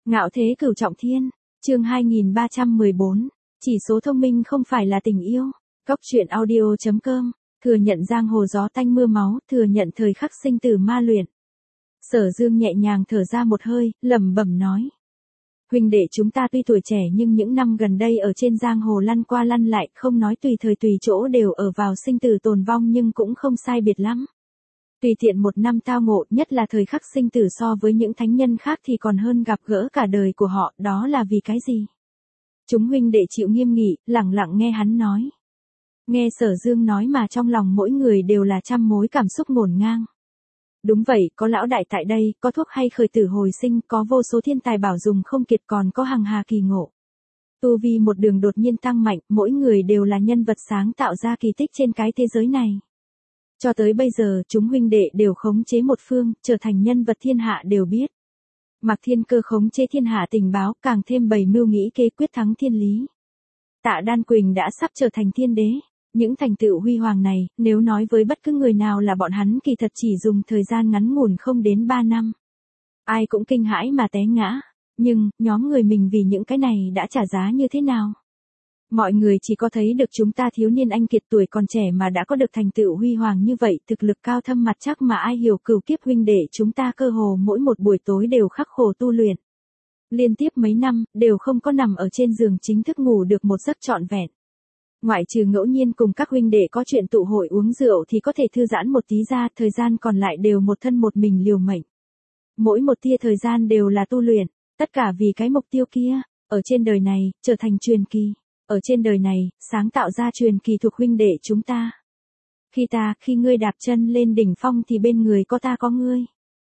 Ngạo thế cửu trọng thiên, chương 2314, chỉ số thông minh không phải là tình yêu. Cóc truyện audio.com, thừa nhận giang hồ gió tanh mưa máu, thừa nhận thời khắc sinh tử ma luyện. Sở Dương nhẹ nhàng thở ra một hơi, lẩm bẩm nói. Huynh đệ chúng ta tuy tuổi trẻ nhưng những năm gần đây ở trên giang hồ lăn qua lăn lại, không nói tùy thời tùy chỗ đều ở vào sinh tử tồn vong nhưng cũng không sai biệt lắm. Tùy tiện một năm tao ngộ, nhất là thời khắc sinh tử so với những thánh nhân khác thì còn hơn gặp gỡ cả đời của họ, đó là vì cái gì? Chúng huynh đệ chịu nghiêm nghị, lặng lặng nghe hắn nói. Nghe Sở Dương nói mà trong lòng mỗi người đều là trăm mối cảm xúc ngổn ngang. Đúng vậy, có lão đại tại đây, có thuốc hay khởi tử hồi sinh, có vô số thiên tài bảo dùng không kiệt, còn có hằng hà kỳ ngộ. Tu vi một đường đột nhiên tăng mạnh, mỗi người đều là nhân vật sáng tạo ra kỳ tích trên cái thế giới này. Cho tới bây giờ, chúng huynh đệ đều khống chế một phương, trở thành nhân vật thiên hạ đều biết. Mạc Thiên Cơ khống chế thiên hạ tình báo, càng thêm bày mưu nghĩ kế quyết thắng thiên lý. Tạ Đan Quỳnh đã sắp trở thành thiên đế. Những thành tựu huy hoàng này, nếu nói với bất cứ người nào là bọn hắn kỳ thật chỉ dùng thời gian ngắn ngủn không đến 3 năm. Ai cũng kinh hãi mà té ngã. Nhưng, nhóm người mình vì những cái này đã trả giá như thế nào? Mọi người chỉ có thấy được chúng ta thiếu niên anh kiệt tuổi còn trẻ mà đã có được thành tựu huy hoàng như vậy, thực lực cao thâm mặt chắc mà ai hiểu cửu kiếp huynh đệ chúng ta cơ hồ mỗi một buổi tối đều khắc khổ tu luyện. Liên tiếp mấy năm, đều không có nằm ở trên giường chính thức ngủ được một giấc trọn vẹn. Ngoại trừ ngẫu nhiên cùng các huynh đệ có chuyện tụ hội uống rượu thì có thể thư giãn một tí ra, thời gian còn lại đều một thân một mình liều mệnh. Mỗi một tia thời gian đều là tu luyện, tất cả vì cái mục tiêu kia, ở trên đời này, trở thành truyền kỳ. Ở trên đời này, sáng tạo ra truyền kỳ thuộc huynh đệ chúng ta. Khi ngươi đạp chân lên đỉnh phong thì bên người có ta có ngươi.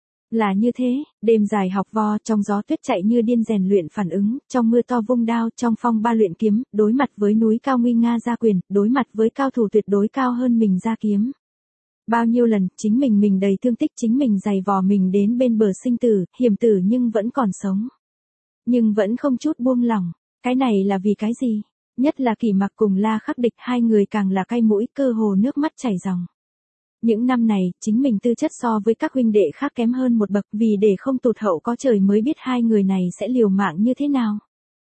Là như thế, đêm dài học vo, trong gió tuyết chạy như điên rèn luyện phản ứng, trong mưa to vung đao, trong phong ba luyện kiếm, đối mặt với núi cao nguy nga ra quyền, đối mặt với cao thủ tuyệt đối cao hơn mình ra kiếm. Bao nhiêu lần, chính mình đầy thương tích, chính mình giày vò mình đến bên bờ sinh tử, hiểm tử nhưng vẫn còn sống. Nhưng vẫn không chút buông lỏng, cái này là vì cái gì? Nhất là Kỷ Mặc cùng La Khắc Địch, hai người càng là cay mũi, cơ hồ nước mắt chảy ròng. Những năm này, chính mình tư chất so với các huynh đệ khác kém hơn một bậc, vì để không tụt hậu có trời mới biết hai người này sẽ liều mạng như thế nào.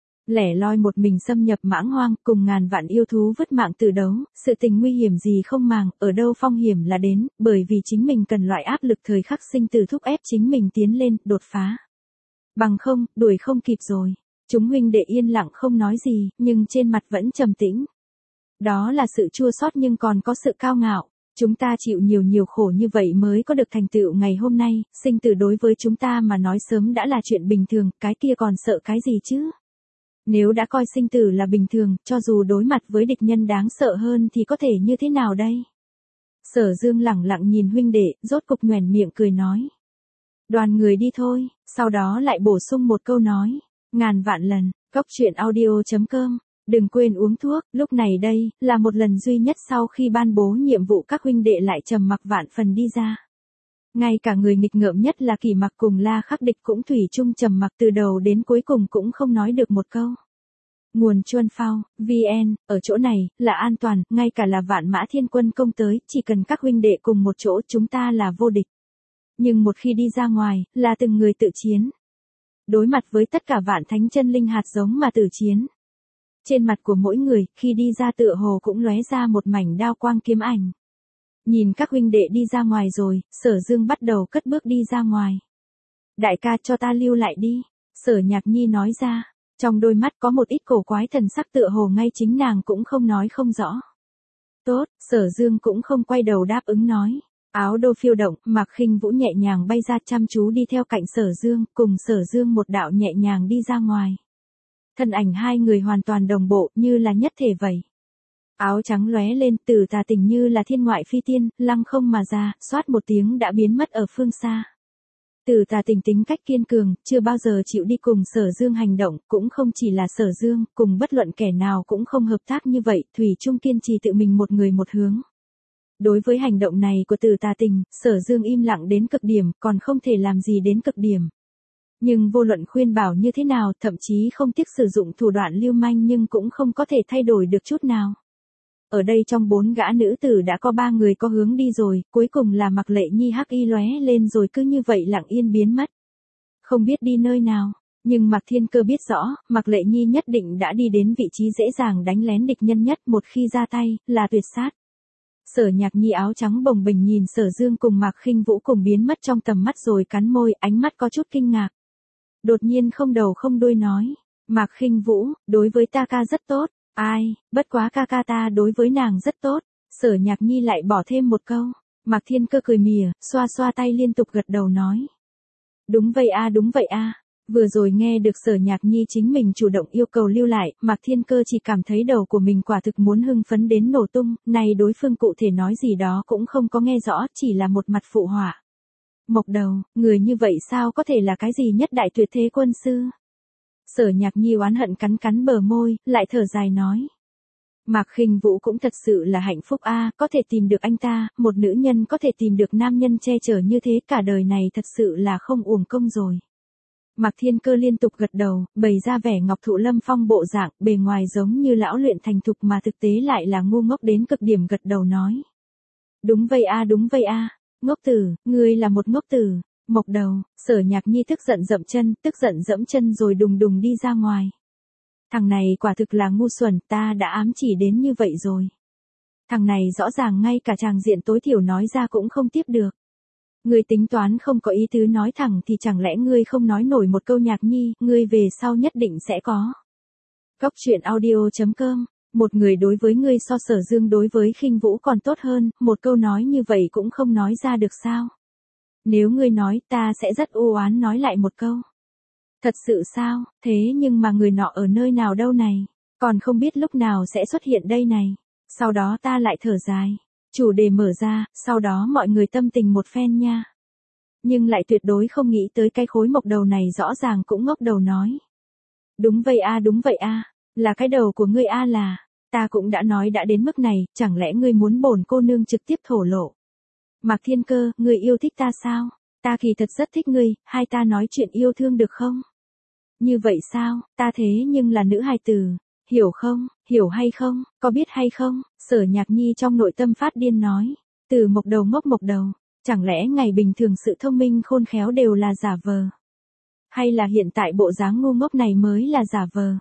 Lẻ loi một mình xâm nhập mãng hoang, cùng ngàn vạn yêu thú vứt mạng từ đấu, sự tình nguy hiểm gì không màng, ở đâu phong hiểm là đến, bởi vì chính mình cần loại áp lực thời khắc sinh tử thúc ép chính mình tiến lên, đột phá. Bằng không, đuổi không kịp rồi. Chúng huynh đệ yên lặng không nói gì, nhưng trên mặt vẫn trầm tĩnh. Đó là sự chua xót nhưng còn có sự cao ngạo. Chúng ta chịu nhiều khổ như vậy mới có được thành tựu ngày hôm nay, sinh tử đối với chúng ta mà nói sớm đã là chuyện bình thường, cái kia còn sợ cái gì chứ? Nếu đã coi sinh tử là bình thường, cho dù đối mặt với địch nhân đáng sợ hơn thì có thể như thế nào đây? Sở Dương lẳng lặng nhìn huynh đệ, rốt cục nhoẻn miệng cười nói. Đoàn người đi thôi, sau đó lại bổ sung một câu nói. Ngàn vạn lần, cóc truyện audio.com, đừng quên uống thuốc, lúc này đây, là một lần duy nhất sau khi ban bố nhiệm vụ các huynh đệ lại trầm mặc vạn phần đi ra. Ngay cả người nghịch ngợm nhất là Kỷ Mặc cùng La Khắc Địch cũng thủy chung trầm mặc từ đầu đến cuối cùng cũng không nói được một câu. Nguồn Chuân Phao, VN, ở chỗ này, là an toàn, ngay cả là Vạn Mã Thiên Quân công tới, chỉ cần các huynh đệ cùng một chỗ chúng ta là vô địch. Nhưng một khi đi ra ngoài, là từng người tự chiến. Đối mặt với tất cả vạn thánh chân linh hạt giống mà tử chiến. Trên mặt của mỗi người, khi đi ra tựa hồ cũng lóe ra một mảnh đao quang kiếm ảnh. Nhìn các huynh đệ đi ra ngoài rồi, Sở Dương bắt đầu cất bước đi ra ngoài. Đại ca cho ta lưu lại đi, Sở Nhạc Nhi nói ra, trong đôi mắt có một ít cổ quái thần sắc tựa hồ ngay chính nàng cũng không nói không rõ. Tốt, Sở Dương cũng không quay đầu đáp ứng nói. Áo đô phiêu động, Mạc Khinh Vũ nhẹ nhàng bay ra chăm chú đi theo cạnh Sở Dương, cùng Sở Dương một đạo nhẹ nhàng đi ra ngoài. Thân ảnh hai người hoàn toàn đồng bộ, như là nhất thể vậy. Áo trắng lóe lên, Tử Tà Tình như là thiên ngoại phi tiên, lăng không mà ra, xoát một tiếng đã biến mất ở phương xa. Tử Tà Tình tính cách kiên cường, chưa bao giờ chịu đi cùng Sở Dương hành động, cũng không chỉ là Sở Dương, cùng bất luận kẻ nào cũng không hợp tác như vậy, thủy chung kiên trì tự mình một người một hướng. Đối với hành động này của Tử Tà Tình, Sở Dương im lặng đến cực điểm, còn không thể làm gì đến cực điểm. Nhưng vô luận khuyên bảo như thế nào, thậm chí không tiếc sử dụng thủ đoạn lưu manh nhưng cũng không có thể thay đổi được chút nào. Ở đây trong 4 gã nữ tử đã có 3 người có hướng đi rồi, cuối cùng là Mạc Lệ Nhi hắc y lóe lên rồi cứ như vậy lặng yên biến mất. Không biết đi nơi nào, Nhưng Mạc Thiên Cơ biết rõ, Mạc Lệ Nhi nhất định đã đi đến vị trí dễ dàng đánh lén địch nhân nhất, một khi ra tay, là tuyệt sát. Sở Nhạc Nhi áo trắng bồng bềnh nhìn Sở Dương cùng Mạc Khinh Vũ cùng biến mất trong tầm mắt rồi cắn môi, ánh mắt có chút kinh ngạc. Đột nhiên không đầu không đuôi nói, Mạc Khinh Vũ, đối với ta ca rất tốt, ai, bất quá ca ca ta đối với nàng rất tốt. Sở Nhạc Nhi lại bỏ thêm một câu, Mạc Thiên Cơ cười mỉa, xoa xoa tay liên tục gật đầu nói. Đúng vậy a, đúng vậy a. Vừa rồi nghe được Sở Nhạc Nhi chính mình chủ động yêu cầu lưu lại, Mạc Thiên Cơ chỉ cảm thấy đầu của mình quả thực muốn hưng phấn đến nổ tung, này đối phương cụ thể nói gì đó cũng không có nghe rõ, chỉ là một mặt phụ họa. Mộc Đầu, người như vậy sao có thể là cái gì nhất đại tuyệt thế quân sư? Sở Nhạc Nhi oán hận cắn cắn bờ môi, lại thở dài nói. Mạc Khinh Vũ cũng thật sự là hạnh phúc a, có thể tìm được anh ta, một nữ nhân có thể tìm được nam nhân che chở như thế, cả đời này thật sự là không uổng công rồi. Mạc Thiên Cơ liên tục gật đầu, bày ra vẻ Ngọc Thụ Lâm Phong bộ dạng, bề ngoài giống như lão luyện thành thục mà thực tế lại là ngu ngốc đến cực điểm, gật đầu nói. Đúng vậy a, đúng vậy a. Ngốc tử, ngươi là một ngốc tử. Mộc Đầu, Sở Nhạc Nhi tức giận dẫm chân rồi đùng đùng đi ra ngoài. Thằng này quả thực là ngu xuẩn, ta đã ám chỉ đến như vậy rồi. Thằng này rõ ràng ngay cả tràng diện tối thiểu nói ra cũng không tiếp được. Ngươi tính toán không có ý tứ nói thẳng thì chẳng lẽ ngươi không nói nổi một câu Nhạc Nhi, ngươi về sau nhất định sẽ có. Cốc truyện audio.com, một người đối với ngươi so Sở Dương đối với Khinh Vũ còn tốt hơn, một câu nói như vậy cũng không nói ra được sao? Nếu ngươi nói, ta sẽ rất u oán nói lại một câu. Thật sự sao, thế nhưng mà người nọ ở nơi nào đâu này, còn không biết lúc nào sẽ xuất hiện đây này. Sau đó ta lại thở dài, chủ đề mở ra, sau đó mọi người tâm tình một phen nha. Nhưng lại tuyệt đối không nghĩ tới cái khối Mộc Đầu này rõ ràng cũng ngốc đầu nói. Đúng vậy a, đúng vậy a, là cái đầu của ngươi a là, ta cũng đã nói đã đến mức này, chẳng lẽ ngươi muốn bổn cô nương trực tiếp thổ lộ. Mạc Thiên Cơ, ngươi yêu thích ta sao? Ta kỳ thật rất thích ngươi, hai ta nói chuyện yêu thương được không? Như vậy sao, ta thế nhưng là nữ hài tử, hiểu không, hiểu hay không, có biết hay không? Sở Nhạc Nhi trong nội tâm phát điên nói, từ Mộc Đầu ngốc Mộc Đầu, chẳng lẽ ngày bình thường sự thông minh khôn khéo đều là giả vờ? Hay là hiện tại bộ dáng ngu ngốc này mới là giả vờ?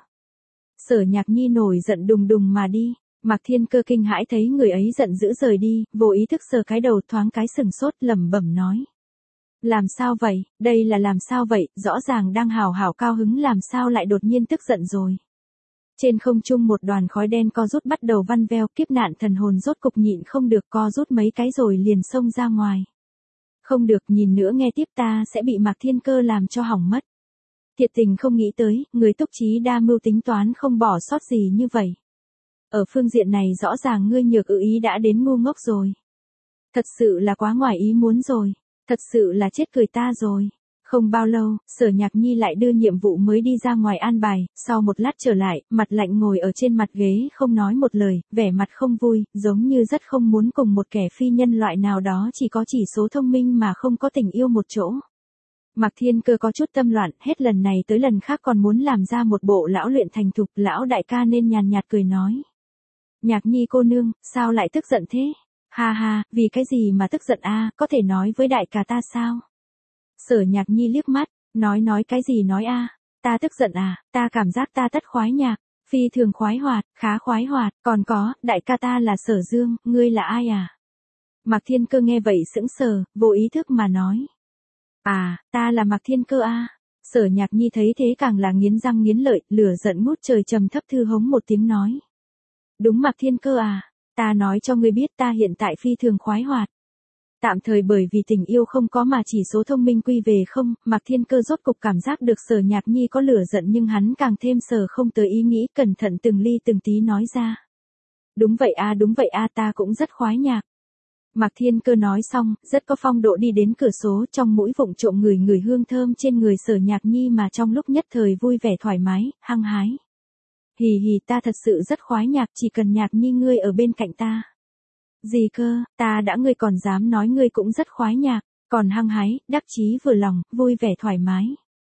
Sở Nhạc Nhi nổi giận đùng đùng mà đi. Mạc Thiên Cơ kinh hãi thấy người ấy giận dữ rời đi, vô ý thức sờ cái đầu thoáng cái sừng sốt, lẩm bẩm nói. Làm sao vậy, đây là làm sao vậy, rõ ràng đang hào hào cao hứng làm sao lại đột nhiên tức giận rồi. Trên không trung một đoàn khói đen co rút bắt đầu văn veo, kiếp nạn thần hồn rốt cục nhịn không được co rút mấy cái rồi liền xông ra ngoài. Không được, nhìn nữa nghe tiếp ta sẽ bị Mạc Thiên Cơ làm cho hỏng mất. Thiệt tình không nghĩ tới, người túc trí đa mưu tính toán không bỏ sót gì như vậy. Ở phương diện này rõ ràng ngươi nhược ý đã đến ngu ngốc rồi. Thật sự là quá ngoài ý muốn rồi. Thật sự là chết cười ta rồi. Không bao lâu, Sở Nhạc Nhi lại đưa nhiệm vụ mới đi ra ngoài an bài, sau một lát trở lại, mặt lạnh ngồi ở trên mặt ghế không nói một lời, vẻ mặt không vui, giống như rất không muốn cùng một kẻ phi nhân loại nào đó chỉ có chỉ số thông minh mà không có tình yêu một chỗ. Mạc Thiên Cơ có chút tâm loạn, hết lần này tới lần khác còn muốn làm ra một bộ lão luyện thành thục, lão đại ca nên nhàn nhạt cười nói. Nhạc Nhi cô nương, sao lại tức giận thế? Ha ha, vì cái gì mà tức giận a, có thể nói với đại ca ta sao? Sở Nhạc Nhi liếc mắt, nói cái gì nói a? Ta tức giận à, ta cảm giác ta tất khoái nhạc, phi thường khoái hoạt, khá khoái hoạt, còn có, đại ca ta là Sở Dương, ngươi là ai à? Mạc Thiên Cơ nghe vậy sững sờ, vô ý thức mà nói. À, ta là Mạc Thiên Cơ a. Sở Nhạc Nhi thấy thế càng là nghiến răng nghiến lợi, lửa giận ngút trời, trầm thấp thư hống một tiếng nói. Đúng Mạc Thiên Cơ à, ta nói cho ngươi biết ta hiện tại phi thường khoái hoạt. Tạm thời bởi vì tình yêu không có mà chỉ số thông minh quy về không, Mạc Thiên Cơ rốt cục cảm giác được Sở Nhạc Nhi có lửa giận nhưng hắn càng thêm sờ không tới ý nghĩ, cẩn thận từng ly từng tí nói ra. Đúng vậy a, ta cũng rất khoái nhạc. Mạc Thiên Cơ nói xong, rất có phong độ đi đến cửa số, trong mũi vụng trộm người hương thơm trên người Sở Nhạc Nhi mà trong lúc nhất thời vui vẻ thoải mái, hăng hái. Hì hì, ta thật sự rất khoái nhạc, chỉ cần Nhạc Nhi ngươi ở bên cạnh ta. Gì cơ, ta đã, ngươi còn dám nói ngươi cũng rất khoái nhạc, còn hăng hái, đắc chí vừa lòng, vui vẻ thoải mái.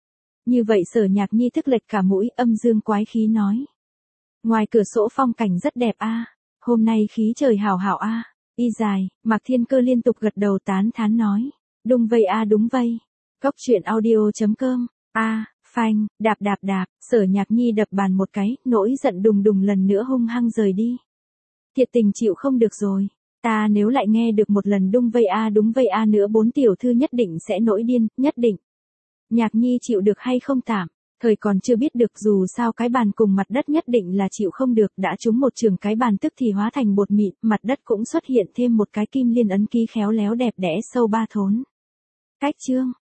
Như vậy Sở Nhạc Nhi thức lệch cả mũi, âm dương quái khí nói. Ngoài cửa sổ phong cảnh rất đẹp a, hôm nay khí trời hảo hảo a. Y dài, Mạc Thiên Cơ liên tục gật đầu tán thán nói. Đúng vậy a, đúng vậy. Cốc truyện audio.com. A, Phanh, đạp đạp đạp, Sở Nhạc Nhi đập bàn một cái, nỗi giận đùng đùng lần nữa hung hăng rời đi. Thiệt tình chịu không được rồi. Ta nếu lại nghe được một lần đúng vây a nữa 4 tiểu thư nhất định sẽ nổi điên, nhất định. Nhạc Nhi chịu được hay không tạm, thời còn chưa biết được, dù sao cái bàn cùng mặt đất nhất định là chịu không được, đã trúng một trường cái bàn tức thì hóa thành bột mịn, mặt đất cũng xuất hiện thêm một cái kim liên ấn ký khéo léo đẹp đẽ sâu 3 thốn. Cách chương